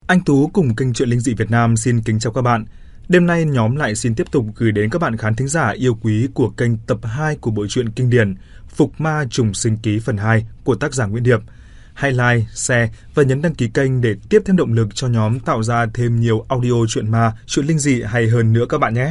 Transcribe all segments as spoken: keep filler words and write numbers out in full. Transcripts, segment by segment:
Anh Tú cùng kênh Chuyện Linh Dị Việt Nam xin kính chào các bạn. Đêm nay nhóm lại xin tiếp tục gửi đến các bạn khán thính giả yêu quý của kênh tập hai của bộ truyện kinh điển Phục Ma Trùng Sinh Ký phần hai của tác giả Nguyễn Điệp. Hãy like, share và nhấn đăng ký kênh để tiếp thêm động lực cho nhóm tạo ra thêm nhiều audio chuyện ma, chuyện linh dị hay hơn nữa các bạn nhé.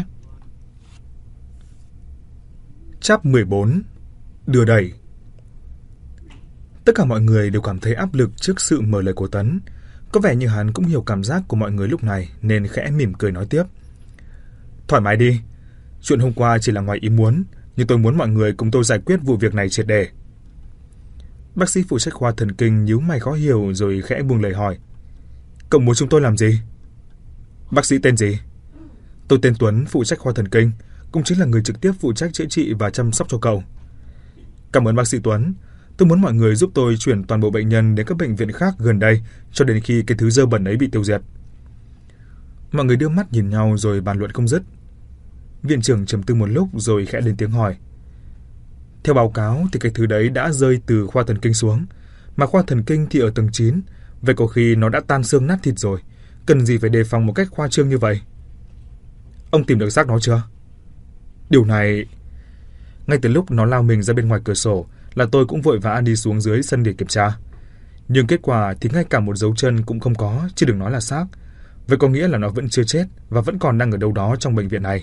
Chap mười bốn. Đưa đẩy. Tất cả mọi người đều cảm thấy áp lực trước sự mở lời của Tấn. Có vẻ như hắn cũng hiểu cảm giác của mọi người lúc này nên khẽ mỉm cười nói tiếp. Thoải mái đi. Chuyện hôm qua chỉ là ngoài ý muốn, nhưng tôi muốn mọi người cùng tôi giải quyết vụ việc này triệt để. Bác sĩ phụ trách khoa thần kinh nhíu mày khó hiểu rồi khẽ buông lời hỏi. Cậu muốn chúng tôi làm gì? Bác sĩ tên gì? Tôi tên Tuấn, phụ trách khoa thần kinh, cũng chính là người trực tiếp phụ trách chữa trị và chăm sóc cho cậu. Cảm ơn bác sĩ Tuấn. Tôi muốn mọi người giúp tôi chuyển toàn bộ bệnh nhân đến các bệnh viện khác gần đây cho đến khi cái thứ dơ bẩn ấy bị tiêu diệt. Mọi người đưa mắt nhìn nhau rồi bàn luận không dứt. Viện trưởng trầm tư một lúc rồi khẽ lên tiếng hỏi. Theo báo cáo thì cái thứ đấy đã rơi từ khoa thần kinh xuống, mà khoa thần kinh thì ở tầng chín, vậy có khi nó đã tan xương nát thịt rồi, cần gì phải đề phòng một cách khoa trương như vậy? Ông tìm được xác nó chưa? Điều này... Ngay từ lúc nó lao mình ra bên ngoài cửa sổ là tôi cũng vội vã đi xuống dưới sân để kiểm tra. Nhưng kết quả thì ngay cả một dấu chân cũng không có, chứ đừng nói là xác. Vậy có nghĩa là nó vẫn chưa chết và vẫn còn đang ở đâu đó trong bệnh viện này.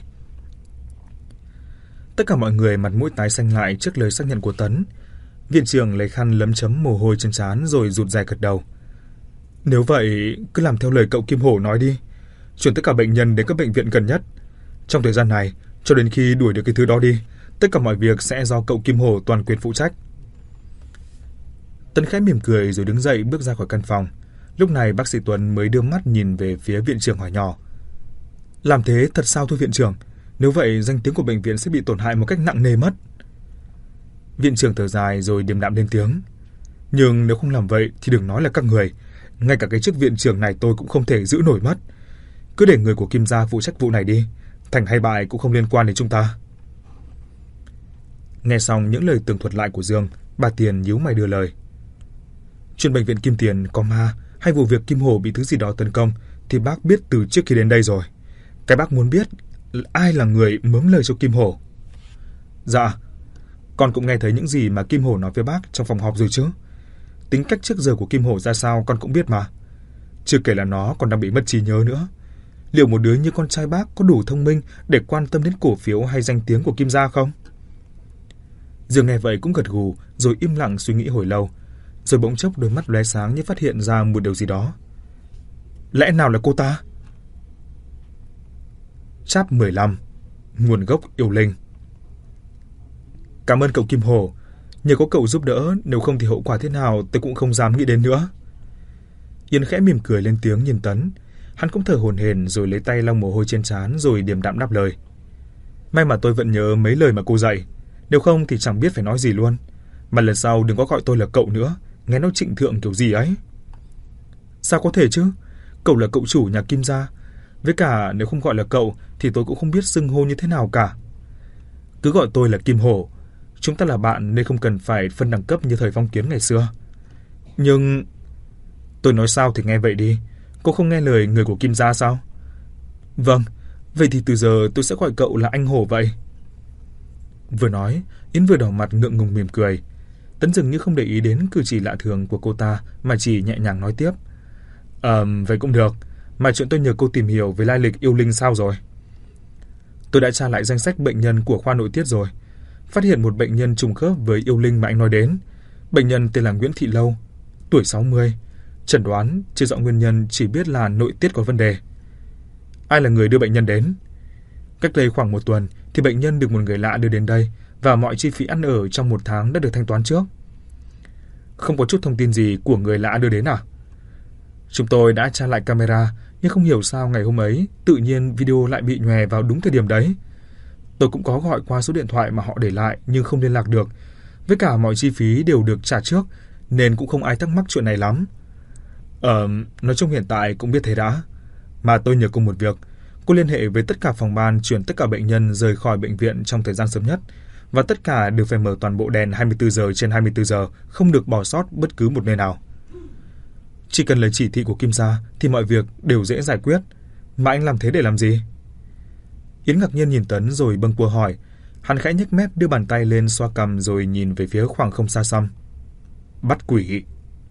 Tất cả mọi người mặt mũi tái xanh lại trước lời xác nhận của Tấn. Viện trưởng lấy khăn lấm chấm mồ hôi trên trán rồi rụt rè gật đầu. Nếu vậy, cứ làm theo lời cậu Kim Hổ nói đi. Chuyển tất cả bệnh nhân đến các bệnh viện gần nhất. Trong thời gian này, cho đến khi đuổi được cái thứ đó đi, tất cả mọi việc sẽ do cậu Kim Hổ toàn quyền phụ trách. Tấn khẽ mỉm cười rồi đứng dậy bước ra khỏi căn phòng. Lúc này bác sĩ Tuấn mới đưa mắt nhìn về phía viện trưởng hỏi nhỏ. Làm thế thật sao thưa viện trưởng? Nếu vậy danh tiếng của bệnh viện sẽ bị tổn hại một cách nặng nề mất. Viện trưởng thở dài rồi điềm đạm lên tiếng. Nhưng nếu không làm vậy thì đừng nói là các người. Ngay cả cái chức viện trưởng này tôi cũng không thể giữ nổi mất. Cứ để người của Kim gia phụ trách vụ này đi. Thành hay bại cũng không liên quan đến chúng ta. Nghe xong những lời tường thuật lại của Dương, bà Tiền nhíu mày đưa lời. Chuyện bệnh viện Kim Tiền có ma hay vụ việc Kim Hổ bị thứ gì đó tấn công thì bác biết từ trước khi đến đây rồi. Cái bác muốn biết là ai là người mớm lời cho Kim Hổ. Dạ, con cũng nghe thấy những gì mà Kim Hổ nói với bác trong phòng họp rồi chứ. Tính cách trước giờ của Kim Hổ ra sao con cũng biết mà. Chưa kể là nó còn đang bị mất trí nhớ nữa. Liệu một đứa như con trai bác có đủ thông minh để quan tâm đến cổ phiếu hay danh tiếng của Kim gia không? Dương nghe vậy cũng gật gù rồi im lặng suy nghĩ hồi lâu, rồi bỗng chốc đôi mắt lóe sáng như phát hiện ra một điều gì đó. Lẽ nào là cô ta? Chap mười lăm. Nguồn gốc yêu linh. Cảm ơn cậu Kim Hổ. Nhờ có cậu giúp đỡ, nếu không thì hậu quả thế nào tôi cũng không dám nghĩ đến nữa. Yên khẽ mỉm cười lên tiếng nhìn Tấn. Hắn cũng thở hổn hển rồi lấy tay lau mồ hôi trên trán rồi điềm đạm đáp lời. May mà tôi vẫn nhớ mấy lời mà cô dạy. Nếu không thì chẳng biết phải nói gì luôn. Mà lần sau đừng có gọi tôi là cậu nữa, nghe nó trịnh thượng kiểu gì ấy. Sao có thể chứ? Cậu là cậu chủ nhà Kim gia. Với cả nếu không gọi là cậu thì tôi cũng không biết xưng hô như thế nào cả. Cứ gọi tôi là Kim Hổ. Chúng ta là bạn nên không cần phải phân đẳng cấp như thời phong kiến ngày xưa. Nhưng... Tôi nói sao thì nghe vậy đi. Cô không nghe lời người của Kim gia sao? Vâng, vậy thì từ giờ tôi sẽ gọi cậu là anh Hổ vậy. Vừa nói, Yến vừa đỏ mặt ngượng ngùng mỉm cười. Tấn dường như không để ý đến cử chỉ lạ thường của cô ta mà chỉ nhẹ nhàng nói tiếp. Ờ, vậy cũng được. Mà chuyện tôi nhờ cô tìm hiểu về lai lịch yêu linh sao rồi? Tôi đã tra lại danh sách bệnh nhân của khoa nội tiết rồi. Phát hiện một bệnh nhân trùng khớp với yêu linh mà anh nói đến. Bệnh nhân tên là Nguyễn Thị Lâu, tuổi sáu mươi. Chẩn đoán chưa rõ nguyên nhân, chỉ biết là nội tiết có vấn đề. Ai là người đưa bệnh nhân đến? Cách đây khoảng một tuần thì bệnh nhân được một người lạ đưa đến đây và mọi chi phí ăn ở trong một tháng đã được thanh toán trước. Không có chút thông tin gì của người lạ đưa đến à? Chúng tôi đã tra lại camera nhưng không hiểu sao ngày hôm ấy tự nhiên video lại bị nhòe vào đúng thời điểm đấy. Tôi cũng có gọi qua số điện thoại mà họ để lại nhưng không liên lạc được. Với cả mọi chi phí đều được trả trước nên cũng không ai thắc mắc chuyện này lắm. Ờ, nói chung hiện tại cũng biết thế đã. Mà tôi nhờ cô một việc. Cô liên hệ với tất cả phòng ban chuyển tất cả bệnh nhân rời khỏi bệnh viện trong thời gian sớm nhất. Và tất cả đều phải mở toàn bộ đèn hai mươi tư giờ trên hai mươi tư giờ, không được bỏ sót bất cứ một nơi nào. Chỉ cần lời chỉ thị của Kim gia thì mọi việc đều dễ giải quyết. Mà anh làm thế để làm gì? Yến ngạc nhiên nhìn Tấn rồi bâng quơ hỏi. Hắn khẽ nhếch mép đưa bàn tay lên xoa cằm rồi nhìn về phía khoảng không xa xăm. Bắt quỷ.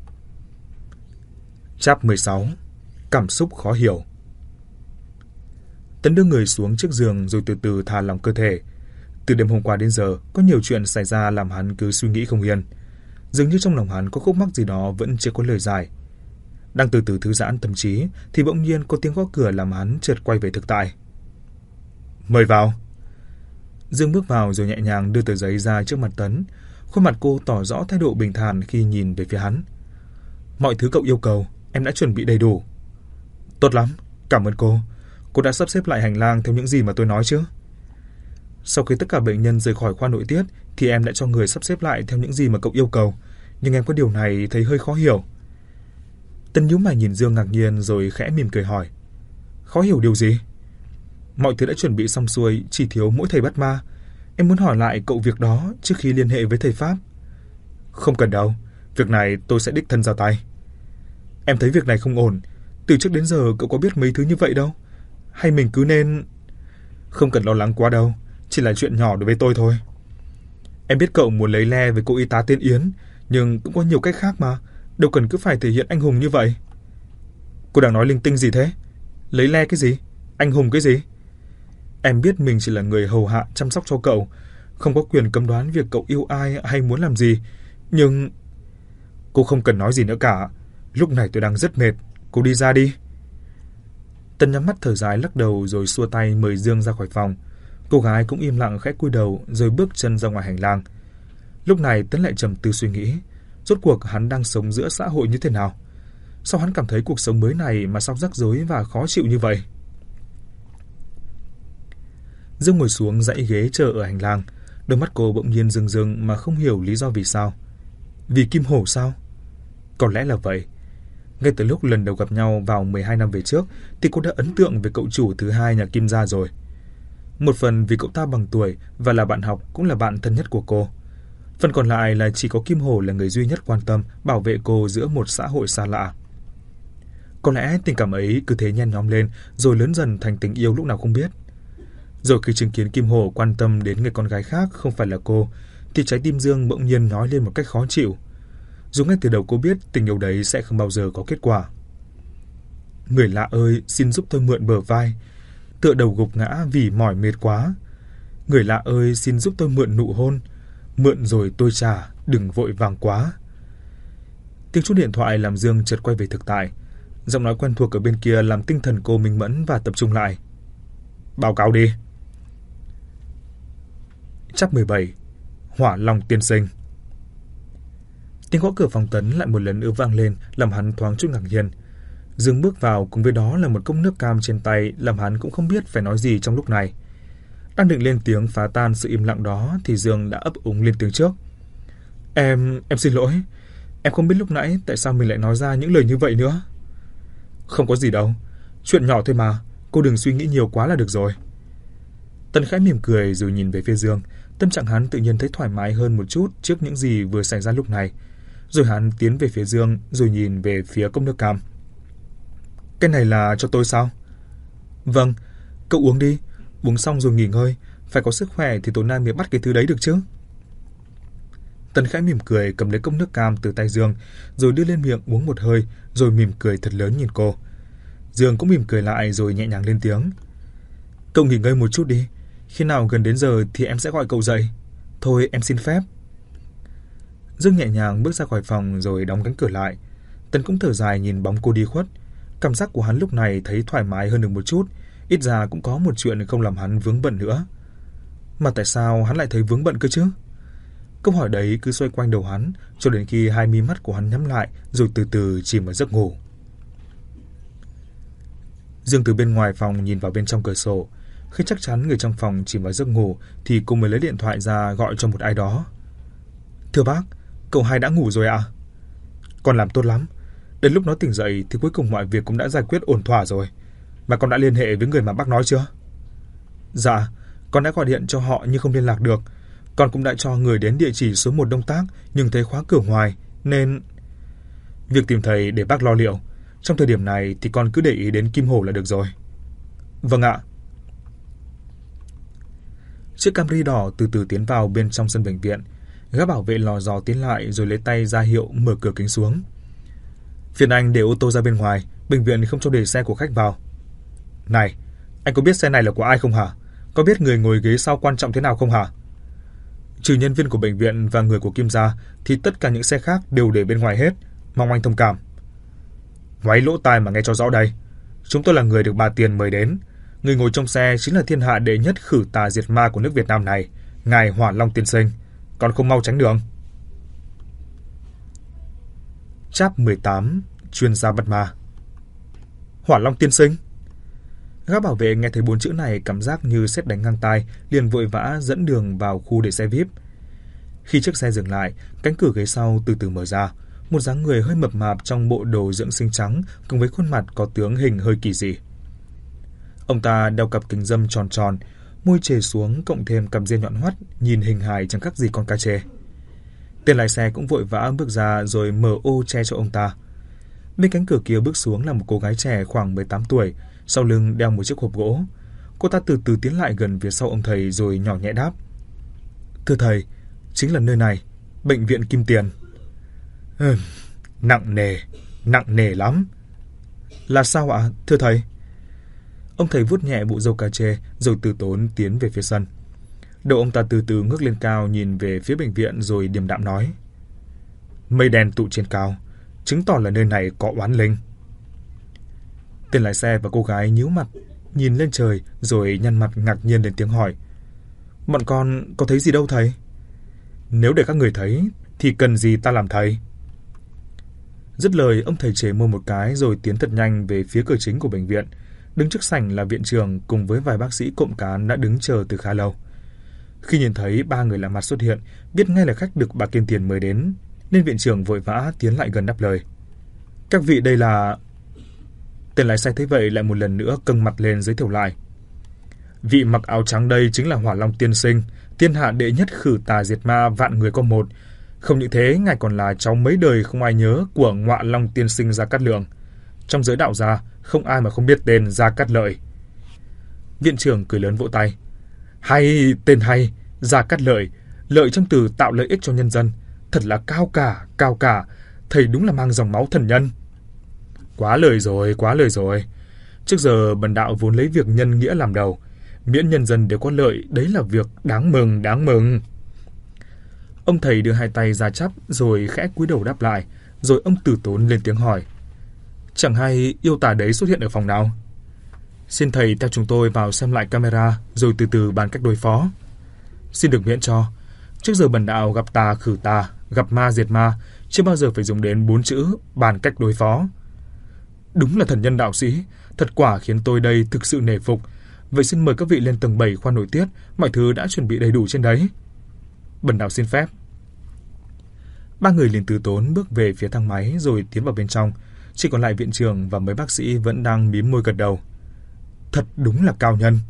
Chap mười sáu. Cảm xúc khó hiểu. Tấn đưa người xuống chiếc giường rồi từ từ thả lỏng cơ thể. Từ đêm hôm qua đến giờ, có nhiều chuyện xảy ra làm hắn cứ suy nghĩ không yên. Dường như trong lòng hắn có khúc mắc gì đó vẫn chưa có lời giải. Đang từ từ thư giãn tâm trí thì bỗng nhiên có tiếng gõ cửa làm hắn chợt quay về thực tại. Mời vào. Dương bước vào rồi nhẹ nhàng đưa tờ giấy ra trước mặt Tấn. Khuôn mặt cô tỏ rõ thái độ bình thản khi nhìn về phía hắn. Mọi thứ cậu yêu cầu, em đã chuẩn bị đầy đủ. Tốt lắm, cảm ơn cô. Cô đã sắp xếp lại hành lang theo những gì mà tôi nói chứ? Sau khi tất cả bệnh nhân rời khỏi khoa nội tiết thì em đã cho người sắp xếp lại theo những gì mà cậu yêu cầu. Nhưng em có điều này thấy hơi khó hiểu. Tấn nhíu mày nhìn Dương ngạc nhiên rồi khẽ mỉm cười hỏi. Khó hiểu điều gì? Mọi thứ đã chuẩn bị xong xuôi, chỉ thiếu mỗi thầy bắt ma. Em muốn hỏi lại cậu việc đó trước khi liên hệ với thầy Pháp. Không cần đâu, việc này tôi sẽ đích thân ra tay. Em thấy việc này không ổn. Từ trước đến giờ cậu có biết mấy thứ như vậy đâu. Hay mình cứ nên... Không cần lo lắng quá đâu, chỉ là chuyện nhỏ đối với tôi thôi. Em biết cậu muốn lấy le với cô y tá tên Yến, nhưng cũng có nhiều cách khác mà. Đâu cần cứ phải thể hiện anh hùng như vậy. Cô đang nói linh tinh gì thế? Lấy le cái gì? Anh hùng cái gì? Em biết mình chỉ là người hầu hạ chăm sóc cho cậu, không có quyền cấm đoán việc cậu yêu ai hay muốn làm gì. Nhưng... Cô không cần nói gì nữa cả. Lúc này tôi đang rất mệt. Cô đi ra đi. Tấn nhắm mắt thở dài lắc đầu rồi xua tay mời Dương ra khỏi phòng. Cô gái cũng im lặng khẽ cúi đầu rồi bước chân ra ngoài hành lang. Lúc này Tấn lại trầm tư suy nghĩ. Rốt cuộc hắn đang sống giữa xã hội như thế nào? Sao hắn cảm thấy cuộc sống mới này mà sao rắc rối và khó chịu như vậy? Dương ngồi xuống dãy ghế chờ ở hành lang. Đôi mắt cô bỗng nhiên rưng rưng mà không hiểu lý do vì sao. Vì Kim Hổ sao? Có lẽ là vậy. Ngay từ lúc lần đầu gặp nhau vào mười hai năm về trước thì cô đã ấn tượng về cậu chủ thứ hai nhà Kim gia rồi. Một phần vì cậu ta bằng tuổi và là bạn học cũng là bạn thân nhất của cô. Phần còn lại là chỉ có Kim Hổ là người duy nhất quan tâm bảo vệ cô giữa một xã hội xa lạ. Có lẽ tình cảm ấy cứ thế nhen nhóm lên rồi lớn dần thành tình yêu lúc nào không biết. Rồi khi chứng kiến Kim Hổ quan tâm đến người con gái khác không phải là cô thì trái tim Dương bỗng nhiên nói lên một cách khó chịu. Dù ngay từ đầu cô biết tình yêu đấy sẽ không bao giờ có kết quả. Người lạ ơi, xin giúp tôi mượn bờ vai. Tựa đầu gục ngã vì mỏi mệt quá. Người lạ ơi, xin giúp tôi mượn nụ hôn. Mượn rồi tôi trả, đừng vội vàng quá. Tiếng chuông điện thoại làm Dương chợt quay về thực tại. Giọng nói quen thuộc ở bên kia làm tinh thần cô minh mẫn và tập trung lại. Báo cáo đi. Chap mười bảy. Hỏa Long tiên sinh. Tiếng gõ cửa phòng Tấn lại một lần nữa vang lên làm hắn thoáng chút ngạc nhiên. Dương bước vào cùng với đó là một cốc nước cam trên tay làm hắn cũng không biết phải nói gì trong lúc này. Đang định lên tiếng phá tan sự im lặng đó thì Dương đã ấp úng lên tiếng trước. Em, em xin lỗi. Em không biết lúc nãy tại sao mình lại nói ra những lời như vậy nữa. Không có gì đâu. Chuyện nhỏ thôi mà. Cô đừng suy nghĩ nhiều quá là được rồi. Tấn khẽ mỉm cười rồi nhìn về phía Dương. Tâm trạng hắn tự nhiên thấy thoải mái hơn một chút trước những gì vừa xảy ra lúc này. Rồi hắn tiến về phía Dương rồi nhìn về phía cốc nước cam. Cái này là cho tôi sao? Vâng, cậu uống đi. Uống xong rồi nghỉ ngơi. Phải có sức khỏe thì tối nay mới bắt cái thứ đấy được chứ. Tấn khẽ mỉm cười cầm lấy cốc nước cam từ tay Dương rồi đưa lên miệng uống một hơi rồi mỉm cười thật lớn nhìn cô. Dương cũng mỉm cười lại rồi nhẹ nhàng lên tiếng. Cậu nghỉ ngơi một chút đi. Khi nào gần đến giờ thì em sẽ gọi cậu dậy. Thôi em xin phép. Dương nhẹ nhàng bước ra khỏi phòng rồi đóng cánh cửa lại. Tấn cũng thở dài nhìn bóng cô đi khuất. Cảm giác của hắn lúc này thấy thoải mái hơn được một chút. Ít ra cũng có một chuyện không làm hắn vướng bận nữa. Mà tại sao hắn lại thấy vướng bận cơ chứ? Câu hỏi đấy cứ xoay quanh đầu hắn cho đến khi hai mí mắt của hắn nhắm lại rồi từ từ chìm vào giấc ngủ. Dương từ bên ngoài phòng nhìn vào bên trong cửa sổ. Khi chắc chắn người trong phòng chìm vào giấc ngủ thì cô mới lấy điện thoại ra gọi cho một ai đó. Thưa bác, cậu hai đã ngủ rồi ạ? À? Con làm tốt lắm. Đến lúc nó tỉnh dậy thì cuối cùng mọi việc cũng đã giải quyết ổn thỏa rồi. Mà con đã liên hệ với người mà bác nói chưa? Dạ, con đã gọi điện cho họ nhưng không liên lạc được. Con cũng đã cho người đến địa chỉ số một Đông Tác nhưng thấy khóa cửa ngoài nên... Việc tìm thầy để bác lo liệu. Trong thời điểm này thì con cứ để ý đến Kim Hổ là được rồi. Vâng ạ. Chiếc Camry đỏ từ từ tiến vào bên trong sân bệnh viện. Gã bảo vệ lò dò tiến lại rồi lấy tay ra hiệu mở cửa kính xuống. Phiền anh để ô tô ra bên ngoài, bệnh viện không cho để xe của khách vào. Này, anh có biết xe này là của ai không hả? Có biết người ngồi ghế sau quan trọng thế nào không hả? Trừ nhân viên của bệnh viện và người của Kim gia thì tất cả những xe khác đều để bên ngoài hết. Mong anh thông cảm. Ngoáy lỗ tai mà nghe cho rõ đây. Chúng tôi là người được bà Tiền mời đến. Người ngồi trong xe chính là thiên hạ đệ nhất khử tà diệt ma của nước Việt Nam này, ngài Hỏa Long tiên sinh. Còn không mau tránh đường. Chap mười tám, chuyên gia bắt ma. Hỏa Long tiên sinh. Gã bảo vệ nghe thấy bốn chữ này cảm giác như sét đánh ngang tai, liền vội vã dẫn đường vào khu để xe vi ai pi. Khi chiếc xe dừng lại, cánh cửa ghế sau từ từ mở ra. Một dáng người hơi mập mạp trong bộ đồ dưỡng sinh trắng cùng với khuôn mặt có tướng hình hơi kỳ dị. Ông ta đeo cặp kính râm tròn tròn, môi chề xuống cộng thêm cằm ria nhọn hoắt, nhìn hình hài chẳng khác gì con cá trê. Tên lái xe cũng vội vã bước ra rồi mở ô che cho ông ta. Bên cánh cửa kia bước xuống là một cô gái trẻ khoảng mười tám tuổi, sau lưng đeo một chiếc hộp gỗ. Cô ta từ từ tiến lại gần phía sau ông thầy rồi nhỏ nhẹ đáp: Thưa thầy, chính là nơi này, bệnh viện Kim Tiền. Ừ, nặng nề, nặng nề lắm. Là sao ạ, thưa thầy? Ông thầy vuốt nhẹ bộ râu cà chê rồi từ tốn tiến về phía sân. Đầu ông ta từ từ ngước lên cao nhìn về phía bệnh viện rồi điềm đạm nói: Mây đen tụ trên cao, chứng tỏ là nơi này có oán linh. Tên lái xe và cô gái nhíu mặt, nhìn lên trời rồi nhăn mặt ngạc nhiên lên tiếng hỏi: Bọn con có thấy gì đâu thầy? Nếu để các người thấy thì cần gì ta làm thầy? Dứt lời, ông thầy chề môi một cái rồi tiến thật nhanh về phía cửa chính của bệnh viện. Đứng trước sảnh là viện trưởng cùng với vài bác sĩ cộng cán đã đứng chờ từ khá lâu. Khi nhìn thấy ba người lạ mặt xuất hiện, biết ngay là khách được bà Kim Tiền mời đến, nên viện trưởng vội vã tiến lại gần đáp lời: Các vị đây là... Tên lái xe thấy vậy lại một lần nữa căng mặt lên giới thiệu lại: Vị mặc áo trắng đây chính là Hỏa Long tiên sinh, thiên hạ đệ nhất khử tà diệt ma vạn người có một. Không những thế, ngài còn là cháu mấy đời không ai nhớ của Ngọa Long tiên sinh Gia Cát Lượng. Trong giới đạo gia, không ai mà không biết tên Gia Cát Lợi. Viện trưởng cười lớn vỗ tay: Hay, tên hay, Gia Cát Lợi, lợi trong từ tạo lợi ích cho nhân dân, thật là cao cả, cao cả, thầy đúng là mang dòng máu thần nhân. Quá lời rồi, quá lời rồi. Trước giờ bần đạo vốn lấy việc nhân nghĩa làm đầu, miễn nhân dân đều có lợi, đấy là việc đáng mừng, đáng mừng. Ông thầy đưa hai tay ra chắp rồi khẽ cúi đầu đáp lại, rồi ông từ tốn lên tiếng hỏi: Chẳng hay yêu tà đấy xuất hiện ở phòng nào? Xin thầy theo chúng tôi vào xem lại camera rồi từ từ bàn cách đối phó. Xin được miễn cho. Trước giờ bần đạo gặp tà khử tà, gặp ma diệt ma, chưa bao giờ phải dùng đến bốn chữ bàn cách đối phó. Đúng là thần nhân đạo sĩ, thật quả khiến tôi đây thực sự nể phục. Vậy xin mời các vị lên tầng bảy khoa nội tiết, mọi thứ đã chuẩn bị đầy đủ trên đấy. Bần đạo xin phép. Ba người liền từ tốn bước về phía thang máy rồi tiến vào bên trong. Chỉ còn lại viện trưởng và mấy bác sĩ vẫn đang mím môi gật đầu. Thật đúng là cao nhân.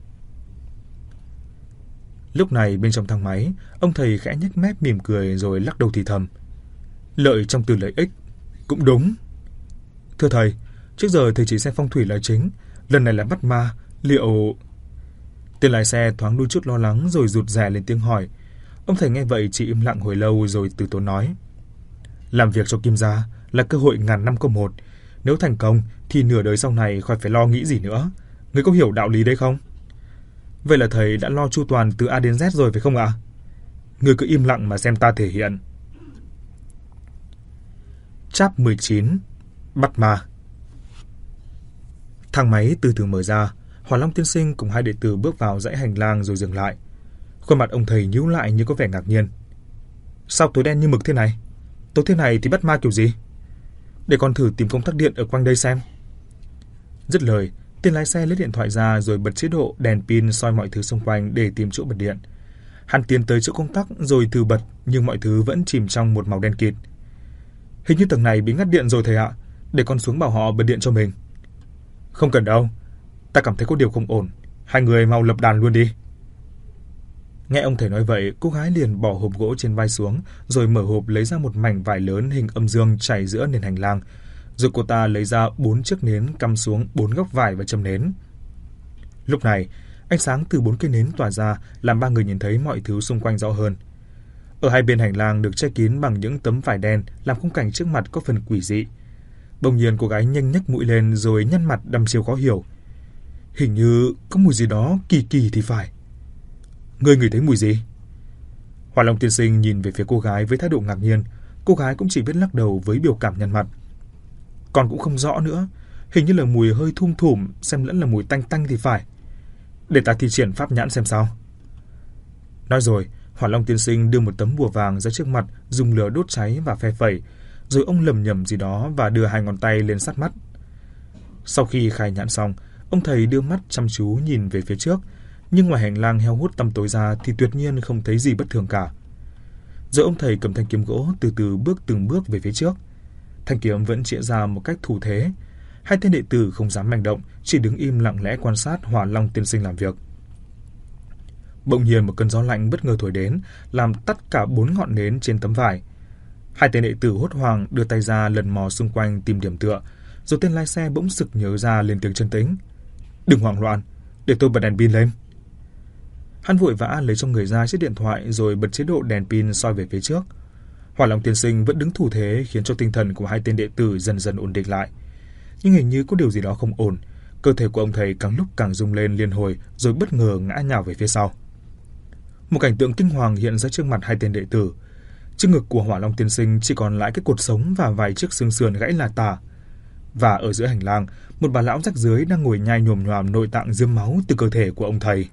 Lúc này bên trong thang máy, ông thầy khẽ nhếch mép mỉm cười rồi lắc đầu thì thầm: Lợi trong từ lợi ích. Cũng đúng. Thưa thầy, trước giờ thầy chỉ xem phong thủy là chính, lần này là bắt ma, liệu... Tên lái xe thoáng đôi chút lo lắng rồi rụt rè lên tiếng hỏi. Ông thầy nghe vậy chỉ im lặng hồi lâu rồi từ tốn nói: Làm việc cho Kim gia là cơ hội ngàn năm có một. Nếu thành công thì nửa đời sau này khỏi phải lo nghĩ gì nữa. Ngươi có hiểu đạo lý đấy không? Vậy là thầy đã lo chu toàn từ A đến Z rồi phải không ạ? Ngươi cứ im lặng mà xem ta thể hiện. Chap mười chín, bắt ma. Thang máy từ từ mở ra, Hỏa Long tiên sinh cùng hai đệ tử bước vào dãy hành lang rồi dừng lại. Khuôn mặt ông thầy nhíu lại như có vẻ ngạc nhiên. Sao tối đen như mực thế này? Tối thế này thì bắt ma kiểu gì? Để con thử tìm công tắc điện ở quanh đây xem. Dứt lời, tên lái xe lấy điện thoại ra rồi bật chế độ đèn pin soi mọi thứ xung quanh để tìm chỗ bật điện. Hắn tiến tới chỗ công tắc rồi thử bật nhưng mọi thứ vẫn chìm trong một màu đen kịt. Hình như tầng này bị ngắt điện rồi thầy ạ, để con xuống bảo họ bật điện cho mình. Không cần đâu, ta cảm thấy có điều không ổn, hai người mau lập đàn luôn đi. Nghe ông thầy nói vậy, cô gái liền bỏ hộp gỗ trên vai xuống, rồi mở hộp lấy ra một mảnh vải lớn hình âm dương trải giữa nền hành lang. Rồi cô ta lấy ra bốn chiếc nến cắm xuống bốn góc vải và châm nến. Lúc này, ánh sáng từ bốn cây nến tỏa ra làm ba người nhìn thấy mọi thứ xung quanh rõ hơn. Ở hai bên hành lang được che kín bằng những tấm vải đen làm khung cảnh trước mặt có phần quỷ dị. Bỗng nhiên cô gái nhanh nhấc mũi lên rồi nhăn mặt đăm chiêu khó hiểu. Hình như có mùi gì đó kỳ kỳ thì phải. Ngươi ngửi thấy mùi gì? Hỏa Long tiên sinh nhìn về phía cô gái với thái độ ngạc nhiên. Cô gái cũng chỉ biết lắc đầu với biểu cảm nhăn mặt. Còn cũng không rõ nữa. Hình như là mùi hơi thum thủm, xem lẫn là mùi tanh tanh thì phải. Để ta thi triển pháp nhãn xem sao. Nói rồi, Hỏa Long tiên sinh đưa một tấm bùa vàng ra trước mặt, dùng lửa đốt cháy và phe phẩy. Rồi ông lầm nhầm gì đó và đưa hai ngón tay lên sát mắt. Sau khi khai nhãn xong, ông thầy đưa mắt chăm chú nhìn về phía trước. Nhưng ngoài hành lang heo hút tăm tối ra thì tuyệt nhiên không thấy gì bất thường cả. Rồi ông thầy cầm thanh kiếm gỗ từ từ bước từng bước về phía trước. Thanh kiếm vẫn chĩa ra một cách thủ thế. Hai tên đệ tử không dám manh động, chỉ đứng im lặng lẽ quan sát Hỏa Long tiên sinh làm việc. Bỗng nhiên một cơn gió lạnh bất ngờ thổi đến, làm tắt cả bốn ngọn nến trên tấm vải. Hai tên đệ tử hốt hoảng đưa tay ra lần mò xung quanh tìm điểm tựa. Rồi tên lái xe bỗng sực nhớ ra lên tiếng trấn tĩnh. Đừng hoảng loạn, để tôi bật đèn pin lên. Hắn vội vã lấy trong người ra chiếc điện thoại rồi bật chế độ đèn pin soi về phía trước. Hỏa Long tiên sinh vẫn đứng thủ thế khiến cho tinh thần của hai tên đệ tử dần dần ổn định lại. Nhưng hình như có điều gì đó không ổn. Cơ thể của ông thầy càng lúc càng rung lên liên hồi rồi bất ngờ ngã nhào về phía sau. Một cảnh tượng kinh hoàng hiện ra trước mặt hai tên đệ tử. Trước ngực của Hỏa Long tiên sinh chỉ còn lại cái cột sống và vài chiếc xương sườn gãy là tả. Và ở giữa hành lang, một bà lão rách rưới đang ngồi nhai nhồm nhoàm nội tạng rơm máu từ cơ thể của ông thầy.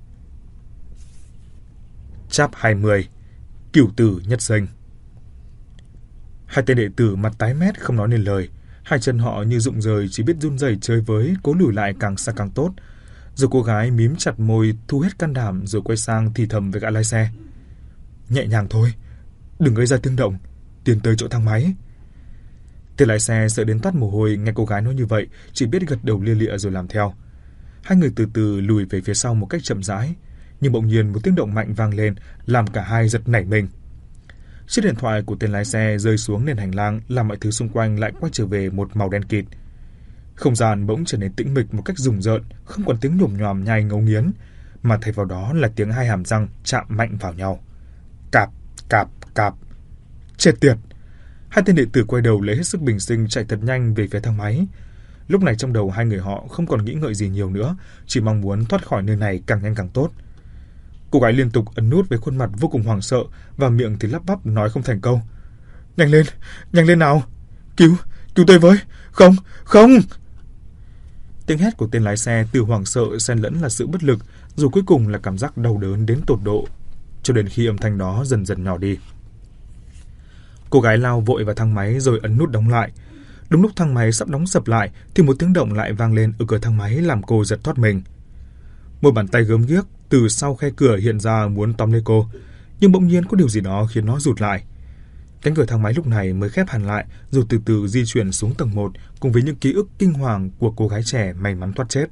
Chap hai mươi. Cửu tử nhất sinh. Hai tên đệ tử mặt tái mét không nói nên lời. Hai chân họ như rụng rời, chỉ biết run rẩy chơi với, cố lùi lại càng xa càng tốt. Rồi cô gái mím chặt môi, thu hết can đảm rồi quay sang thì thầm với gã lái xe. Nhẹ nhàng thôi, đừng gây ra tiếng động, tiến tới chỗ thang máy. Tên lái xe sợ đến toát mồ hôi, nghe cô gái nói như vậy, chỉ biết gật đầu lia lịa rồi làm theo. Hai người từ từ lùi về phía sau một cách chậm rãi, nhưng bỗng nhiên một tiếng động mạnh vang lên, làm cả hai giật nảy mình. Chiếc điện thoại của tên lái xe rơi xuống nền hành lang, làm mọi thứ xung quanh lại quay trở về một màu đen kịt. Không gian bỗng trở nên tĩnh mịch một cách rùng rợn, không còn tiếng nhổm nhòm nhai ngấu nghiến, mà thay vào đó là tiếng hai hàm răng chạm mạnh vào nhau. Cạp, cạp, cạp. Chết tiệt! Hai tên đệ tử quay đầu lấy hết sức bình sinh chạy thật nhanh về phía thang máy. Lúc này trong đầu hai người họ không còn nghĩ ngợi gì nhiều nữa, chỉ mong muốn thoát khỏi nơi này càng nhanh càng tốt. Cô gái liên tục ấn nút với khuôn mặt vô cùng hoảng sợ và miệng thì lắp bắp nói không thành câu. Nhanh lên, nhanh lên nào! Cứu, cứu tôi với! Không, không! Tiếng hét của tên lái xe từ hoảng sợ xen lẫn là sự bất lực, rồi cuối cùng là cảm giác đau đớn đến tột độ, cho đến khi âm thanh đó dần dần nhỏ đi. Cô gái lao vội vào thang máy rồi ấn nút đóng lại. Đúng lúc thang máy sắp đóng sập lại thì một tiếng động lại vang lên ở cửa thang máy làm cô giật thoát mình. Một bàn tay gớm ghiếc từ sau khe cửa hiện ra muốn tóm lấy cô, nhưng bỗng nhiên có điều gì đó khiến nó rụt lại. Cánh cửa thang máy lúc này mới khép hẳn lại rồi từ từ di chuyển xuống tầng một cùng với những ký ức kinh hoàng của cô gái trẻ may mắn thoát chết.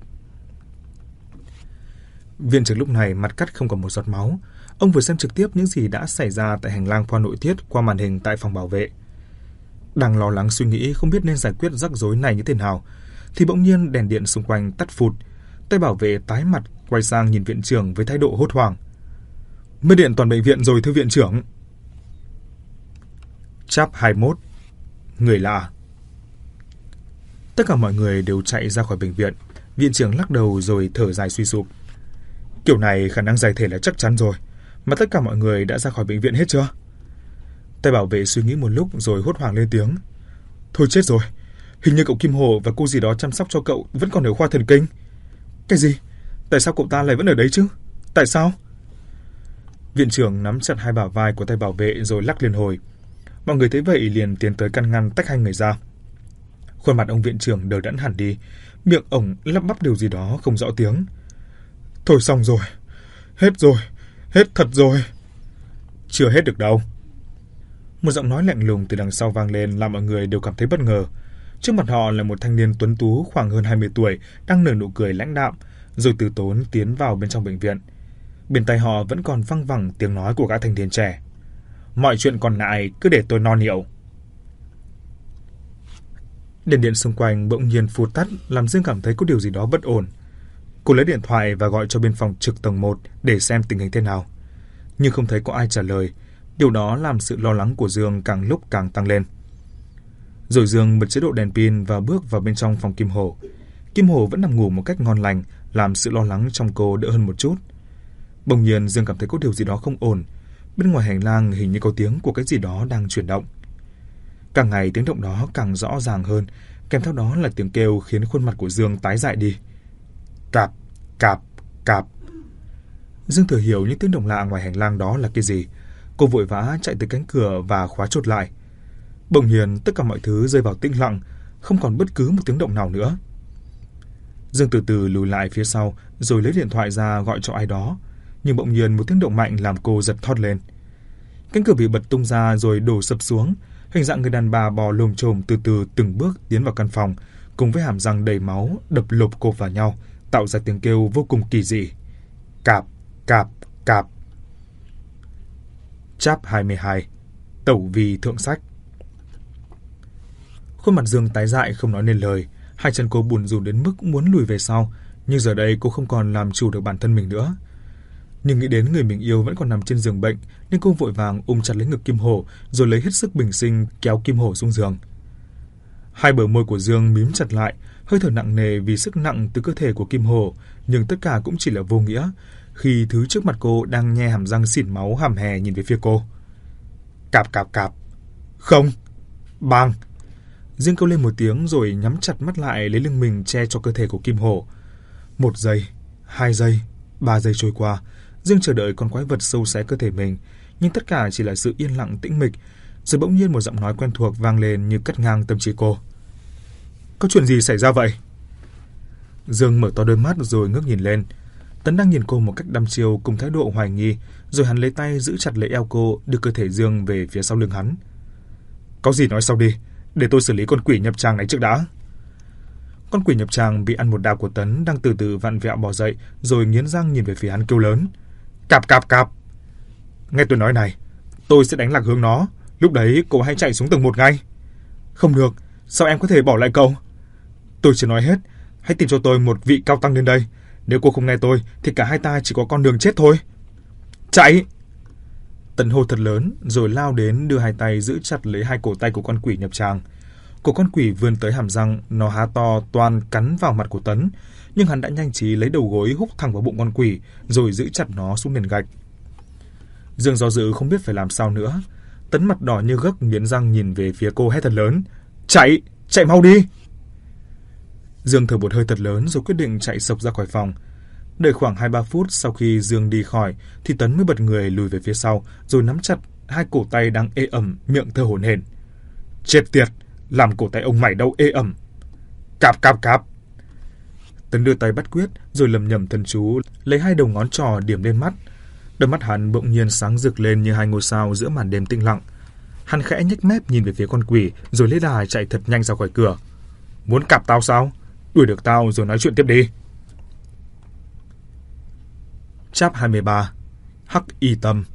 Viện trưởng lúc này mặt cắt không còn một giọt máu. Ông vừa xem trực tiếp những gì đã xảy ra tại hành lang khoa nội tiết qua màn hình tại phòng bảo vệ. Đang lo lắng suy nghĩ không biết nên giải quyết rắc rối này như thế nào, thì bỗng nhiên đèn điện xung quanh tắt phụt. Tay bảo vệ tái mặt quay sang nhìn viện trưởng với thái độ hốt hoảng. Mất điện toàn bệnh viện rồi thưa viện trưởng. Chap hai mươi mốt. Người lạ. Tất cả mọi người đều chạy ra khỏi bệnh viện. Viện trưởng lắc đầu rồi thở dài suy sụp. Kiểu này khả năng giải thể là chắc chắn rồi. Mà tất cả mọi người đã ra khỏi bệnh viện hết chưa? Tay bảo vệ suy nghĩ một lúc rồi hốt hoảng lên tiếng. Thôi chết rồi. Hình như cậu Kim Hồ và cô gì đó chăm sóc cho cậu vẫn còn ở khoa thần kinh. Cái gì? Tại sao cậu ta lại vẫn ở đấy chứ? Tại sao? Viện trưởng nắm chặt hai bả vai của tay bảo vệ rồi lắc liên hồi. Mọi người thấy vậy liền tiến tới can ngăn tách hai người ra. Khuôn mặt ông viện trưởng đờ đẫn hẳn đi, miệng ổng lắp bắp điều gì đó không rõ tiếng. Thôi xong rồi, hết rồi, hết thật rồi. Chưa hết được đâu. Một giọng nói lạnh lùng từ đằng sau vang lên làm mọi người đều cảm thấy bất ngờ. Trước mặt họ là một thanh niên tuấn tú khoảng hơn hai mươi tuổi đang nở nụ cười lãnh đạm, rồi từ tốn tiến vào bên trong bệnh viện. Bên tai họ vẫn còn văng vẳng tiếng nói của gã thanh niên trẻ. Mọi chuyện còn lại cứ để tôi no hiểu. Đèn điện xung quanh bỗng nhiên phụt tắt, làm Dương cảm thấy có điều gì đó bất ổn. Cô lấy điện thoại và gọi cho bên phòng trực tầng một để xem tình hình thế nào. Nhưng không thấy có ai trả lời. Điều đó làm sự lo lắng của Dương càng lúc càng tăng lên. Rồi Dương bật chế độ đèn pin và bước vào bên trong phòng Kim Hổ. Kim Hổ vẫn nằm ngủ một cách ngon lành, làm sự lo lắng trong cô đỡ hơn một chút. Bỗng nhiên Dương cảm thấy có điều gì đó không ổn. Bên ngoài hành lang hình như có tiếng của cái gì đó đang chuyển động. Càng ngày tiếng động đó càng rõ ràng hơn, kèm theo đó là tiếng kêu khiến khuôn mặt của Dương tái dại đi. Cạp, cạp, cạp. Dương thừa hiểu những tiếng động lạ ngoài hành lang đó là cái gì. Cô vội vã chạy tới cánh cửa và khóa chốt lại. Bỗng nhiên tất cả mọi thứ rơi vào tĩnh lặng, không còn bất cứ một tiếng động nào nữa. Dương từ từ lùi lại phía sau, rồi lấy điện thoại ra gọi cho ai đó. Nhưng bỗng nhiên một tiếng động mạnh làm cô giật thót lên. Cánh cửa bị bật tung ra rồi đổ sập xuống. Hình dạng người đàn bà bò lồm chồm từ từ từng bước tiến vào căn phòng, cùng với hàm răng đầy máu đập lộp cộp vào nhau, tạo ra tiếng kêu vô cùng kỳ dị. Cạp, cạp, cạp. Chap hai mươi hai. Tẩu vi thượng sách. Khuôn mặt Dương tái dại không nói nên lời, hai chân cô bủn rủn đến mức muốn lùi về sau, nhưng giờ đây cô không còn làm chủ được bản thân mình nữa. Nhưng nghĩ đến người mình yêu vẫn còn nằm trên giường bệnh, nên cô vội vàng ôm chặt lấy ngực Kim Hổ, rồi lấy hết sức bình sinh kéo Kim Hổ xuống giường. Hai bờ môi của Dương mím chặt lại, hơi thở nặng nề vì sức nặng từ cơ thể của Kim Hổ, nhưng tất cả cũng chỉ là vô nghĩa, khi thứ trước mặt cô đang nhe hàm răng xỉn máu hàm hè nhìn về phía cô. Cạp cạp cạp. Không. Bang. Dương kêu lên một tiếng rồi nhắm chặt mắt lại lấy lưng mình che cho cơ thể của Kim Hổ. Một giây, hai giây, ba giây trôi qua, Dương chờ đợi con quái vật sâu xé cơ thể mình, nhưng tất cả chỉ là sự yên lặng tĩnh mịch. Rồi bỗng nhiên một giọng nói quen thuộc vang lên như cắt ngang tâm trí cô. Có chuyện gì xảy ra vậy? Dương mở to đôi mắt rồi ngước nhìn lên. Tấn đang nhìn cô một cách đăm chiêu cùng thái độ hoài nghi, rồi hắn lấy tay giữ chặt lấy eo cô, đưa cơ thể Dương về phía sau lưng hắn. Có gì nói sau đi, để tôi xử lý con quỷ nhập tràng này trước đã. Con quỷ nhập tràng bị ăn một đao của Tấn đang từ từ vặn vẹo bò dậy, rồi nghiến răng nhìn về phía hắn kêu lớn. Cạp cạp cạp. Nghe tôi nói này, tôi sẽ đánh lạc hướng nó, lúc đấy cậu hãy chạy xuống tầng một ngay. Không được, sao em có thể bỏ lại cậu? Tôi chưa nói hết, hãy tìm cho tôi một vị cao tăng lên đây. Nếu cô không nghe tôi thì cả hai ta chỉ có con đường chết thôi. Chạy! Tấn hô thật lớn rồi lao đến đưa hai tay giữ chặt lấy hai cổ tay của con quỷ nhập tràng. Cổ con quỷ vươn tới hàm răng, nó há to toan cắn vào mặt của Tấn, nhưng hắn đã nhanh trí lấy đầu gối húc thẳng vào bụng con quỷ rồi giữ chặt nó xuống nền gạch. Dương do dự không biết phải làm sao nữa. Tấn mặt đỏ như gấc nghiến răng nhìn về phía cô hét thật lớn. Chạy! Chạy mau đi! Dương thở một hơi thật lớn rồi quyết định chạy sộc ra khỏi phòng. Đợi khoảng hai ba phút sau khi Dương đi khỏi thì Tấn mới bật người lùi về phía sau rồi nắm chặt hai cổ tay đang ê ẩm, miệng thở hổn hển. Chết tiệt! Làm cổ tay ông mày đau ê ẩm. Cạp cạp cạp. Tấn đưa tay bắt quyết rồi lầm nhầm thần chú, lấy hai đầu ngón trỏ điểm lên mắt. Đôi mắt hắn bỗng nhiên sáng rực lên như hai ngôi sao giữa màn đêm tĩnh lặng. Hắn khẽ nhếch mép nhìn về phía con quỷ rồi lấy đà chạy thật nhanh ra khỏi cửa. Muốn cạp tao sao? Đuổi được tao rồi nói chuyện tiếp đi. Chap hai mươi ba. Hắc y tâm.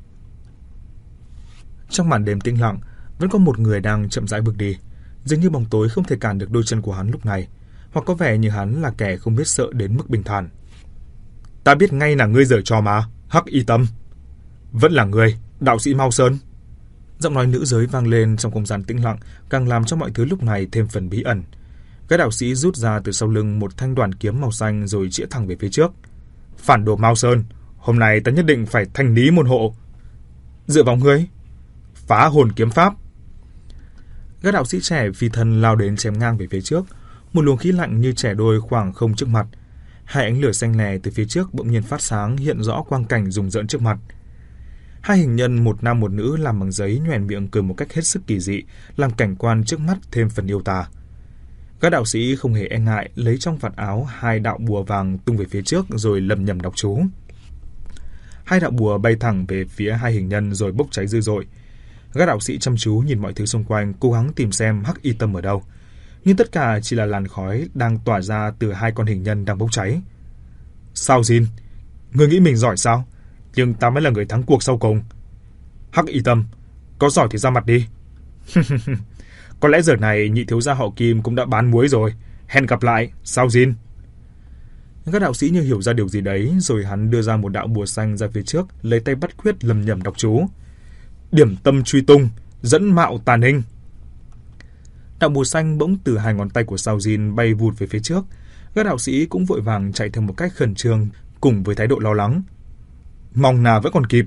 Trong màn đêm tĩnh lặng, vẫn có một người đang chậm rãi bước đi. Dường như bóng tối không thể cản được đôi chân của hắn lúc này, hoặc có vẻ như hắn là kẻ không biết sợ đến mức bình thản. Ta biết ngay là ngươi giở trò mà, Hắc y tâm. Vẫn là ngươi, đạo sĩ Mao Sơn. Giọng nói nữ giới vang lên trong không gian tĩnh lặng, càng làm cho mọi thứ lúc này thêm phần bí ẩn. Gã đạo sĩ rút ra từ sau lưng một thanh đoàn kiếm màu xanh rồi chĩa thẳng về phía trước. Phản đồ Mao Sơn, hôm nay ta nhất định phải thanh lý môn hộ. Dựa vào ngươi. Phá hồn kiếm pháp. Gã đạo sĩ trẻ phi thân lao đến chém ngang về phía trước. Một luồng khí lạnh như chẻ đôi khoảng không trước mặt. Hai ánh lửa xanh lè từ phía trước bỗng nhiên phát sáng, hiện rõ quang cảnh rùng rợn trước mặt. Hai hình nhân một nam một nữ làm bằng giấy nhoẻn miệng cười một cách hết sức kỳ dị, làm cảnh quan trước mắt thêm phần yêu tà. Các đạo sĩ không hề e ngại, lấy trong vạt áo hai đạo bùa vàng tung về phía trước rồi lầm nhầm đọc chú. Hai đạo bùa bay thẳng về phía hai hình nhân rồi bốc cháy dữ dội. Các đạo sĩ chăm chú nhìn mọi thứ xung quanh, cố gắng tìm xem Hắc y tâm ở đâu. Nhưng tất cả chỉ là làn khói đang tỏa ra từ hai con hình nhân đang bốc cháy. Sao Jin? Ngươi nghĩ mình giỏi sao? Nhưng ta mới là người thắng cuộc sau cùng. Hắc Y Tâm, có giỏi thì ra mặt đi. Có lẽ giờ này nhị thiếu gia họ Kim cũng đã bán muối rồi. Hẹn gặp lại, sao Jin? Các đạo sĩ như hiểu ra điều gì đấy, rồi hắn đưa ra một đạo bùa xanh ra phía trước, lấy tay bắt quyết lầm nhầm đọc chú. Điểm tâm truy tung, dẫn mạo tàn hình. Đạo bùa xanh bỗng từ hai ngón tay của Sao Jin bay vụt về phía trước. Các đạo sĩ cũng vội vàng chạy theo một cách khẩn trương, cùng với thái độ lo lắng. Mong là vẫn còn kịp.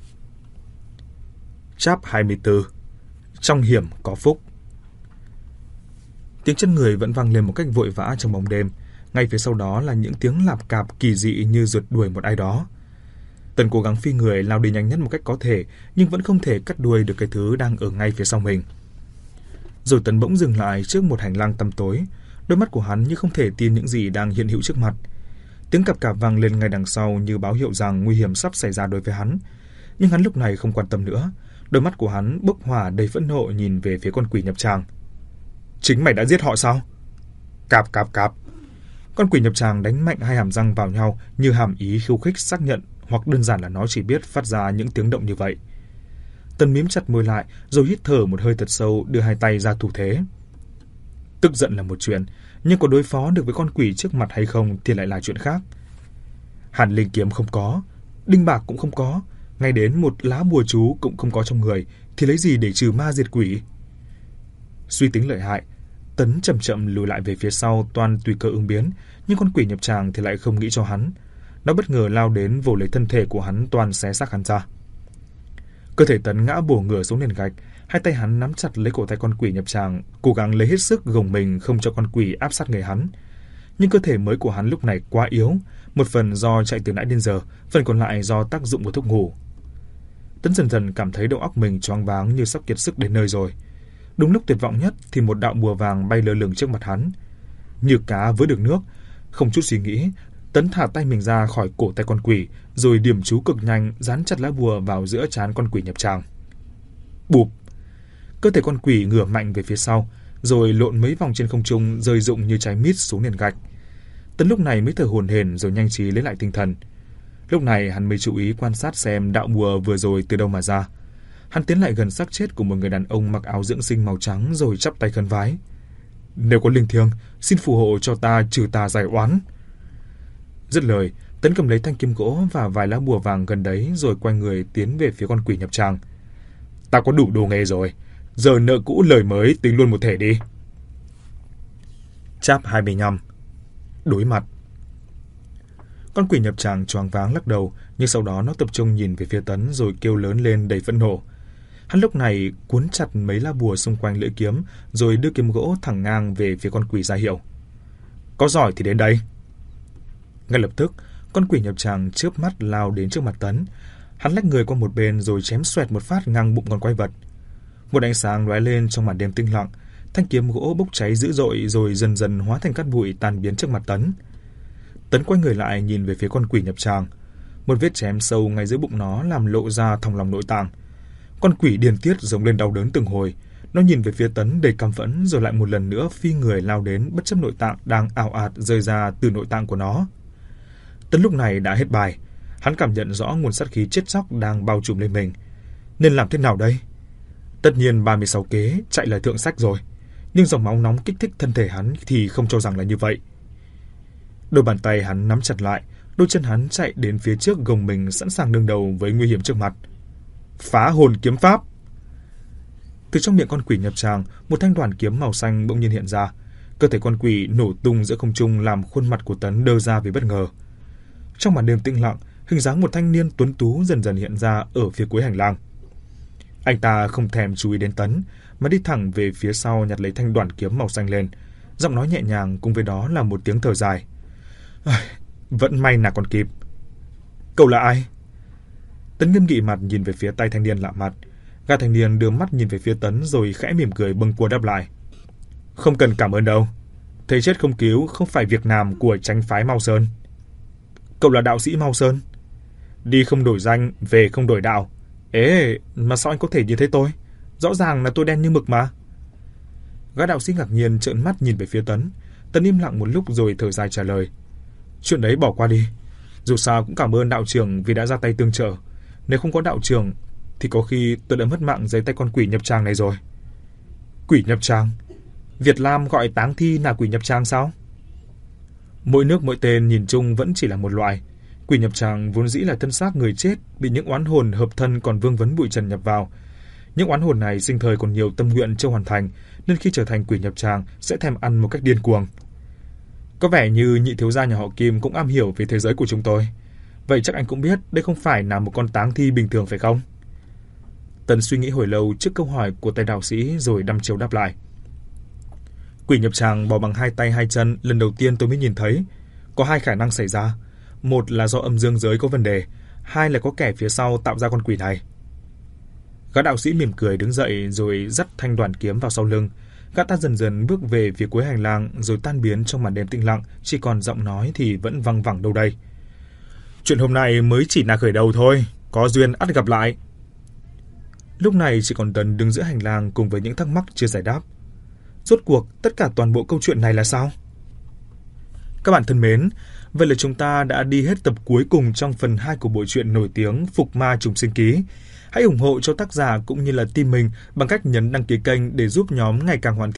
Chap hai mươi tư. Trong hiểm có phúc. Tiếng chân người vẫn vang lên một cách vội vã trong bóng đêm. Ngay phía sau đó là những tiếng lạp cạp kỳ dị như rượt đuổi một ai đó. Tần cố gắng phi người lao đi nhanh nhất một cách có thể, nhưng vẫn không thể cắt đuôi được cái thứ đang ở ngay phía sau mình. Rồi Tấn bỗng dừng lại trước một hành lang tăm tối. Đôi mắt của hắn như không thể tin những gì đang hiện hữu trước mặt. Tiếng cạp cạp vang lên ngay đằng sau như báo hiệu rằng nguy hiểm sắp xảy ra đối với hắn. Nhưng hắn lúc này không quan tâm nữa. Đôi mắt của hắn bốc hỏa đầy phẫn nộ nhìn về phía con quỷ nhập tràng. Chính mày đã giết họ sao? Cạp cạp cạp. Con quỷ nhập tràng đánh mạnh hai hàm răng vào nhau như hàm ý khiêu khích xác nhận, hoặc đơn giản là nó chỉ biết phát ra những tiếng động như vậy. Tần mím chặt môi lại, rồi hít thở một hơi thật sâu, đưa hai tay ra thủ thế. Tức giận là một chuyện, nhưng có đối phó được với con quỷ trước mặt hay không thì lại là chuyện khác. Hàn linh kiếm không có, đinh bạc cũng không có, ngay đến một lá bùa chú cũng không có trong người, thì lấy gì để trừ ma diệt quỷ? Suy tính lợi hại, Tấn chậm chậm lùi lại về phía sau, toan tùy cơ ứng biến, nhưng con quỷ nhập tràng thì lại không nghĩ cho hắn. Nó bất ngờ lao đến vồ lấy thân thể của hắn, toan xé xác hắn ra. Cơ thể Tấn ngã bổ ngửa xuống nền gạch, hai tay hắn nắm chặt lấy cổ tay con quỷ nhập tràng, cố gắng lấy hết sức gồng mình không cho con quỷ áp sát người hắn. Nhưng cơ thể mới của hắn lúc này quá yếu, một phần do chạy từ nãy đến giờ, phần còn lại do tác dụng của thuốc ngủ. Tấn dần dần cảm thấy đầu óc mình choáng váng như sắp kiệt sức đến nơi rồi. Đúng lúc tuyệt vọng nhất thì một đạo bùa vàng bay lơ lửng trước mặt hắn. Như cá với được nước, không chút suy nghĩ, Tấn thả tay mình ra khỏi cổ tay con quỷ, rồi điểm chú cực nhanh dán chặt lá bùa vào giữa trán con quỷ nhập tràng. Bụp! Cơ thể con quỷ ngửa mạnh về phía sau, rồi lộn mấy vòng trên không trung, rơi rụng như trái mít xuống nền gạch. Tấn lúc này mới thở hổn hển rồi nhanh trí lấy lại tinh thần. Lúc này hắn mới chú ý quan sát xem đạo bùa vừa rồi từ đâu mà ra. Hắn tiến lại gần xác chết của một người đàn ông mặc áo dưỡng sinh màu trắng rồi chắp tay khấn vái. Nếu có linh thiêng, xin phù hộ cho ta trừ tà giải oán. Dứt lời, Tấn cầm lấy thanh kiếm gỗ và vài lá bùa vàng gần đấy rồi quay người tiến về phía con quỷ nhập tràng. Ta có đủ đồ nghề rồi, giờ nợ cũ lời mới tính luôn một thể đi. Chap hai mươi lăm. Đối mặt. Con quỷ nhập tràng choáng váng lắc đầu, nhưng sau đó nó tập trung nhìn về phía Tấn rồi kêu lớn lên đầy phẫn nộ. Hắn lúc này cuốn chặt mấy lá bùa xung quanh lưỡi kiếm, rồi đưa kiếm gỗ thẳng ngang về phía con quỷ ra hiệu. Có giỏi thì đến đây. Ngay lập tức, con quỷ nhập tràng chớp mắt lao đến trước mặt Tấn. Hắn lách người qua một bên rồi chém xoẹt một phát ngang bụng con quái vật. Một ánh sáng lóe lên trong màn đêm tĩnh lặng, thanh kiếm gỗ bốc cháy dữ dội rồi dần dần hóa thành cát bụi tan biến trước mặt Tấn. Tấn quay người lại nhìn về phía con quỷ nhập tràng. Một vết chém sâu ngay giữa bụng nó làm lộ ra thòng lòng nội tạng. Con quỷ điên tiết giống lên đau đớn từng hồi. Nó nhìn về phía Tấn đầy căm phẫn rồi lại một lần nữa phi người lao đến bất chấp nội tạng đang ào ạt rơi ra từ nội tạng của nó. Tấn lúc này đã hết bài. Hắn cảm nhận rõ nguồn sát khí chết chóc đang bao trùm lên mình. Nên làm thế nào đây? Tất nhiên ba mươi sáu kế chạy là thượng sách rồi, nhưng dòng máu nóng kích thích thân thể hắn thì không cho rằng là như vậy. Đôi bàn tay hắn nắm chặt lại, đôi chân hắn chạy đến phía trước gồng mình sẵn sàng đương đầu với nguy hiểm trước mặt. Phá hồn kiếm pháp. Từ trong miệng con quỷ nhập tràng, một thanh đoàn kiếm màu xanh bỗng nhiên hiện ra. Cơ thể con quỷ nổ tung giữa không trung làm khuôn mặt của Tấn đơ ra vì bất ngờ. Trong màn đêm tĩnh lặng, hình dáng một thanh niên tuấn tú dần dần hiện ra ở phía cuối hành lang. Anh ta không thèm chú ý đến Tấn, mà đi thẳng về phía sau nhặt lấy thanh đoàn kiếm màu xanh lên. Giọng nói nhẹ nhàng cùng với đó là một tiếng thở dài. Vẫn may là còn kịp. Cậu là ai? Tấn nghiêm nghị mặt nhìn về phía tay thanh niên lạ mặt. Gã thanh niên đưa mắt nhìn về phía Tấn rồi khẽ mỉm cười bâng quơ đáp lại. Không cần cảm ơn đâu. Thấy chết không cứu không phải việc làm của chánh phái Mao Sơn. Cậu là đạo sĩ Mao Sơn? Đi không đổi danh, về không đổi đạo. Ê, mà sao anh có thể như thế tôi? Rõ ràng là tôi đen như mực mà. Gã đạo sĩ ngạc nhiên trợn mắt nhìn về phía Tấn. Tấn im lặng một lúc rồi thở dài trả lời. Chuyện đấy bỏ qua đi. Dù sao cũng cảm ơn đạo trưởng vì đã ra tay tương trợ. Nếu không có đạo trưởng thì có khi tôi đã mất mạng dưới tay con quỷ nhập tràng này rồi. Quỷ nhập tràng? Việt Lam gọi táng thi là quỷ nhập tràng sao? Mỗi nước mỗi tên nhìn chung vẫn chỉ là một loại. Quỷ nhập tràng vốn dĩ là thân xác người chết bị những oán hồn hợp thân còn vương vấn bụi trần nhập vào. Những oán hồn này sinh thời còn nhiều tâm nguyện chưa hoàn thành, nên khi trở thành quỷ nhập tràng sẽ thèm ăn một cách điên cuồng. Có vẻ như nhị thiếu gia nhà họ Kim cũng am hiểu về thế giới của chúng tôi. Vậy chắc anh cũng biết đây không phải là một con táng thi bình thường phải không? Tần suy nghĩ hồi lâu trước câu hỏi của tay đạo sĩ rồi đăm chiêu đáp lại. Quỷ nhập tràng bò bằng hai tay hai chân lần đầu tiên tôi mới nhìn thấy. Có hai khả năng xảy ra. Một là do âm dương giới có vấn đề, hai là có kẻ phía sau tạo ra con quỷ này. Gã đạo sĩ mỉm cười đứng dậy rồi dắt thanh đoàn kiếm vào sau lưng. Gã ta dần dần bước về phía cuối hành lang rồi tan biến trong màn đêm tĩnh lặng, chỉ còn giọng nói thì vẫn văng vẳng đâu đây. Chuyện hôm nay mới chỉ là khởi đầu thôi, có duyên ắt gặp lại. Lúc này chỉ còn Tần đứng giữa hành lang cùng với những thắc mắc chưa giải đáp. Rốt cuộc tất cả toàn bộ câu chuyện này là sao? Các bạn thân mến, vậy là chúng ta đã đi hết tập cuối cùng trong phần hai của bộ truyện nổi tiếng Phục Ma Trùng Sinh Ký. Hãy ủng hộ cho tác giả cũng như là team mình bằng cách nhấn đăng ký kênh để giúp nhóm ngày càng hoàn thiện